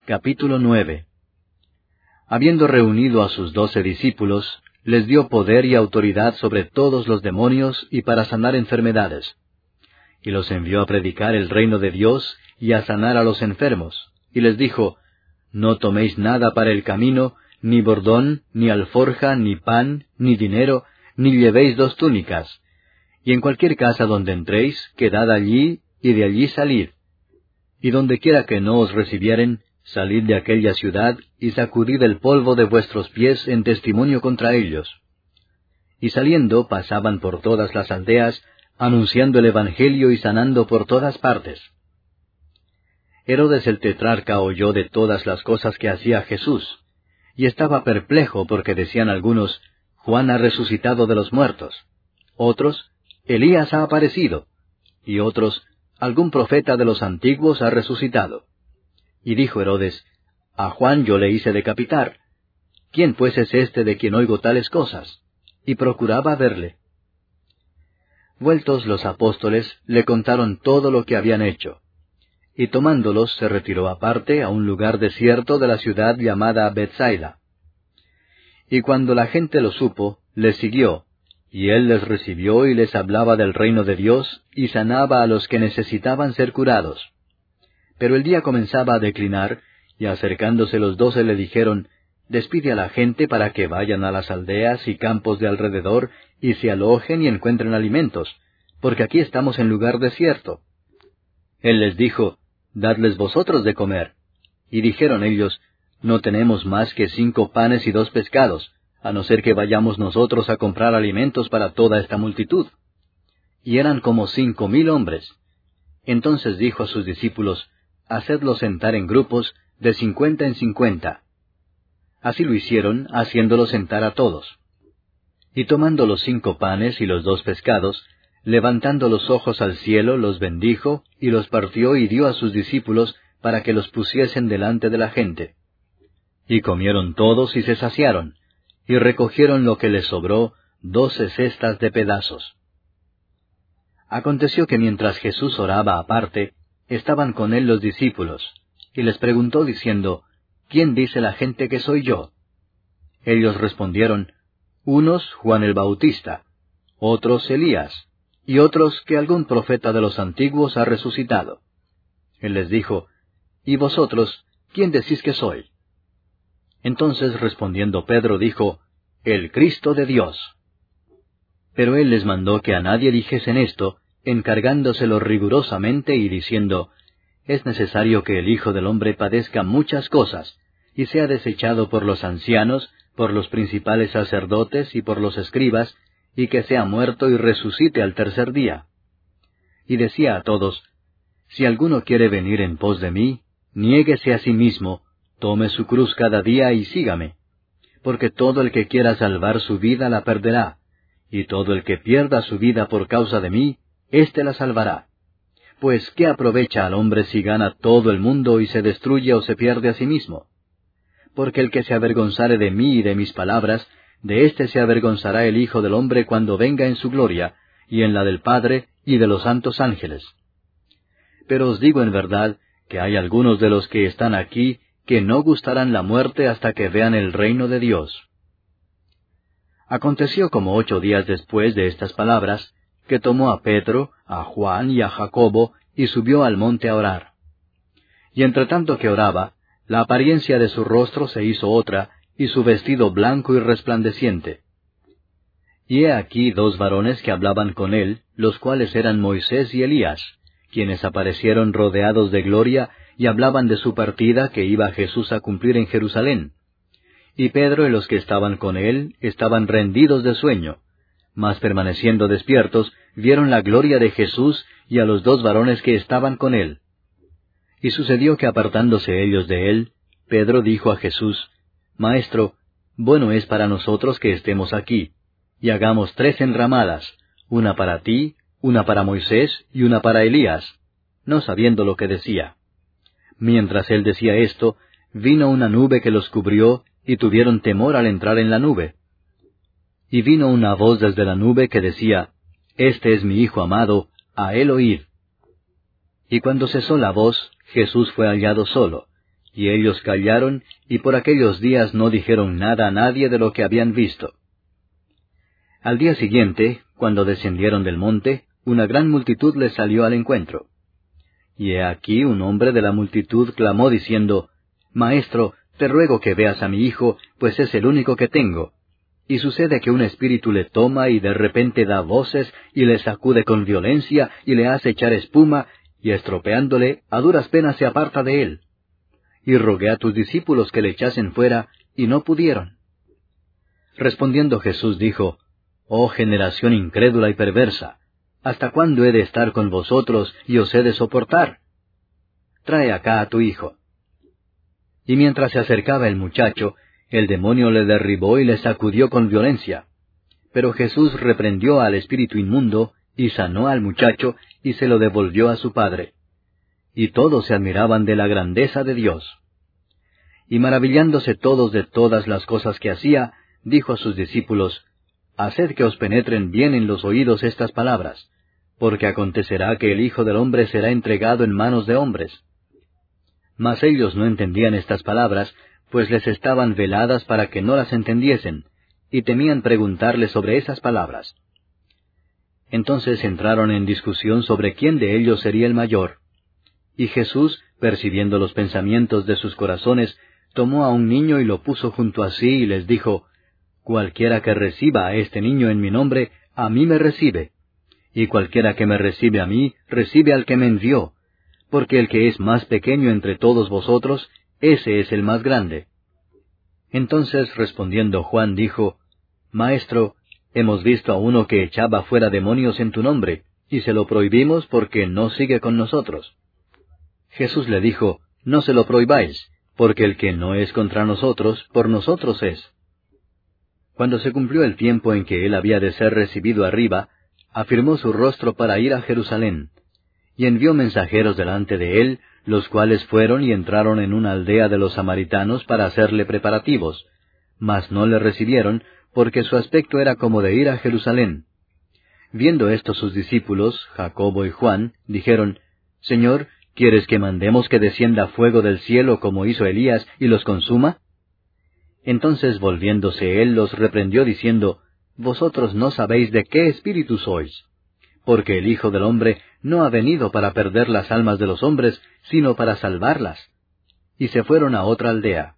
Capítulo 9. Habiendo reunido a sus 12 discípulos, les dio poder y autoridad sobre todos los demonios y para sanar enfermedades. Y los envió a predicar el reino de Dios y a sanar a los enfermos. Y les dijo, No toméis nada para el camino, ni bordón, ni alforja, ni pan, ni dinero, ni llevéis 2 túnicas. Y en cualquier casa donde entréis, quedad allí, y de allí salid. Y donde quiera que no os recibieren, salid de aquella ciudad, y sacudid el polvo de vuestros pies en testimonio contra ellos. Y saliendo pasaban por todas las aldeas, anunciando el Evangelio y sanando por todas partes. Herodes el tetrarca oyó de todas las cosas que hacía Jesús, y estaba perplejo porque decían algunos, Juan ha resucitado de los muertos; otros, Elías ha aparecido; y otros, algún profeta de los antiguos ha resucitado. Y dijo Herodes, A Juan yo le hice decapitar. ¿Quién pues es este de quien oigo tales cosas? Y procuraba verle. Vueltos los apóstoles, le contaron todo lo que habían hecho. Y tomándolos se retiró aparte a un lugar desierto de la ciudad llamada Betsaida. Y cuando la gente lo supo, les siguió, y él les recibió y les hablaba del reino de Dios, y sanaba a los que necesitaban ser curados. Pero el día comenzaba a declinar, y acercándose los 12 le dijeron, Despide a la gente para que vayan a las aldeas y campos de alrededor, y se alojen y encuentren alimentos, porque aquí estamos en lugar desierto. Él les dijo, Dadles vosotros de comer. Y dijeron ellos, No tenemos más que 5 panes y 2 pescados, a no ser que vayamos nosotros a comprar alimentos para toda esta multitud. Y eran como 5,000 hombres. Entonces dijo a sus discípulos, Hacedlos sentar en grupos, de 50 en 50. Así lo hicieron, haciéndolos sentar a todos. Y tomando los 5 panes y los 2 pescados, levantando los ojos al cielo, los bendijo, y los partió y dio a sus discípulos, para que los pusiesen delante de la gente. Y comieron todos y se saciaron, y recogieron lo que les sobró, 12 cestas de pedazos. Aconteció que mientras Jesús oraba aparte, estaban con él los discípulos, y les preguntó diciendo, ¿Quién dice la gente que soy yo? Ellos respondieron, unos Juan el Bautista, otros Elías, y otros que algún profeta de los antiguos ha resucitado. Él les dijo, ¿Y vosotros, quién decís que soy? Entonces respondiendo Pedro dijo, El Cristo de Dios. Pero él les mandó que a nadie dijesen esto, encargándoselo rigurosamente y diciendo, Es necesario que el Hijo del Hombre padezca muchas cosas, y sea desechado por los ancianos, por los principales sacerdotes y por los escribas, y que sea muerto y resucite al tercer día. Y decía a todos, Si alguno quiere venir en pos de mí, niéguese a sí mismo, tome su cruz cada día y sígame. Porque todo el que quiera salvar su vida la perderá, y todo el que pierda su vida por causa de mí, éste la salvará. Pues, ¿qué aprovecha al hombre si gana todo el mundo y se destruye o se pierde a sí mismo? Porque el que se avergonzare de mí y de mis palabras, de éste se avergonzará el Hijo del Hombre cuando venga en su gloria, y en la del Padre y de los santos ángeles. Pero os digo en verdad, que hay algunos de los que están aquí, que no gustarán la muerte hasta que vean el reino de Dios. Aconteció como 8 días después de estas palabras, que tomó a Pedro, a Juan y a Jacobo, y subió al monte a orar. Y entre tanto que oraba, la apariencia de su rostro se hizo otra, y su vestido blanco y resplandeciente. Y he aquí 2 varones que hablaban con él, los cuales eran Moisés y Elías, quienes aparecieron rodeados de gloria, y hablaban de su partida que iba Jesús a cumplir en Jerusalén. Y Pedro y los que estaban con él estaban rendidos de sueño, mas permaneciendo despiertos, vieron la gloria de Jesús y a los 2 varones que estaban con él. Y sucedió que apartándose ellos de él, Pedro dijo a Jesús, Maestro, bueno es para nosotros que estemos aquí, y hagamos 3 enramadas, una para ti, una para Moisés y una para Elías, no sabiendo lo que decía. Mientras él decía esto, vino una nube que los cubrió, y tuvieron temor al entrar en la nube. Y vino una voz desde la nube que decía, Este es mi Hijo amado, a él oíd. Y cuando cesó la voz, Jesús fue hallado solo, Y ellos callaron, y por aquellos días no dijeron nada a nadie de lo que habían visto. Al día siguiente, cuando descendieron del monte, una gran multitud les salió al encuentro. Y he aquí un hombre de la multitud clamó diciendo, Maestro, te ruego que veas a mi hijo, pues es el único que tengo. Y sucede que un espíritu le toma y de repente da voces, y le sacude con violencia, y le hace echar espuma, y estropeándole, a duras penas se aparta de él. Y rogué a tus discípulos que le echasen fuera, y no pudieron. Respondiendo Jesús dijo, Oh generación incrédula y perversa, ¿hasta cuándo he de estar con vosotros y os he de soportar? Trae acá a tu hijo. Y mientras se acercaba el muchacho, el demonio le derribó y le sacudió con violencia. Pero Jesús reprendió al espíritu inmundo, y sanó al muchacho, y se lo devolvió a su padre. Y todos se admiraban de la grandeza de Dios. Y maravillándose todos de todas las cosas que hacía, dijo a sus discípulos, Haced que os penetren bien en los oídos estas palabras, porque acontecerá que el Hijo del Hombre será entregado en manos de hombres. Mas ellos no entendían estas palabras, pues les estaban veladas para que no las entendiesen, y temían preguntarle sobre esas palabras. Entonces entraron en discusión sobre quién de ellos sería el mayor. Y Jesús, percibiendo los pensamientos de sus corazones, tomó a un niño y lo puso junto a sí y les dijo, Cualquiera que reciba a este niño en mi nombre, a mí me recibe. Y cualquiera que me recibe a mí, recibe al que me envió. Porque el que es más pequeño entre todos vosotros, ese es el más grande. Entonces respondiendo Juan dijo, Maestro, hemos visto a uno que echaba fuera demonios en tu nombre, y se lo prohibimos porque no sigue con nosotros. Jesús le dijo, No se lo prohibáis, porque el que no es contra nosotros, por nosotros es. Cuando se cumplió el tiempo en que él había de ser recibido arriba, afirmó su rostro para ir a Jerusalén, y envió mensajeros delante de él, los cuales fueron y entraron en una aldea de los samaritanos para hacerle preparativos, mas no le recibieron, porque su aspecto era como de ir a Jerusalén. Viendo esto sus discípulos, Jacobo y Juan, dijeron, Señor, ¿quieres que mandemos que descienda fuego del cielo como hizo Elías y los consuma? Entonces volviéndose él los reprendió diciendo, Vosotros no sabéis de qué espíritu sois, porque el Hijo del Hombre no ha venido para perder las almas de los hombres, sino para salvarlas. Y se fueron a otra aldea.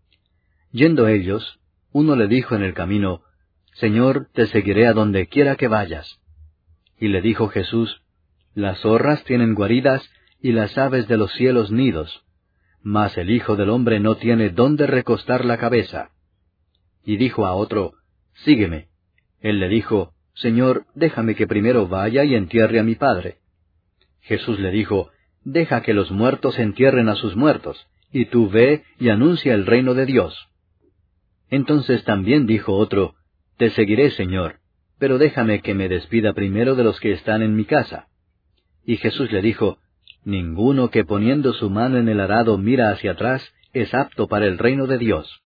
Yendo ellos, uno le dijo en el camino, Señor, te seguiré a donde quiera que vayas. Y le dijo Jesús, Las zorras tienen guaridas, y las aves de los cielos nidos, mas el Hijo del Hombre no tiene dónde recostar la cabeza. Y dijo a otro, Sígueme. Él le dijo, Señor, déjame que primero vaya y entierre a mi padre. Jesús le dijo, Deja que los muertos entierren a sus muertos, y tú ve y anuncia el reino de Dios. Entonces también dijo otro, Te seguiré, Señor, pero déjame que me despida primero de los que están en mi casa. Y Jesús le dijo, Ninguno que poniendo su mano en el arado mira hacia atrás es apto para el reino de Dios.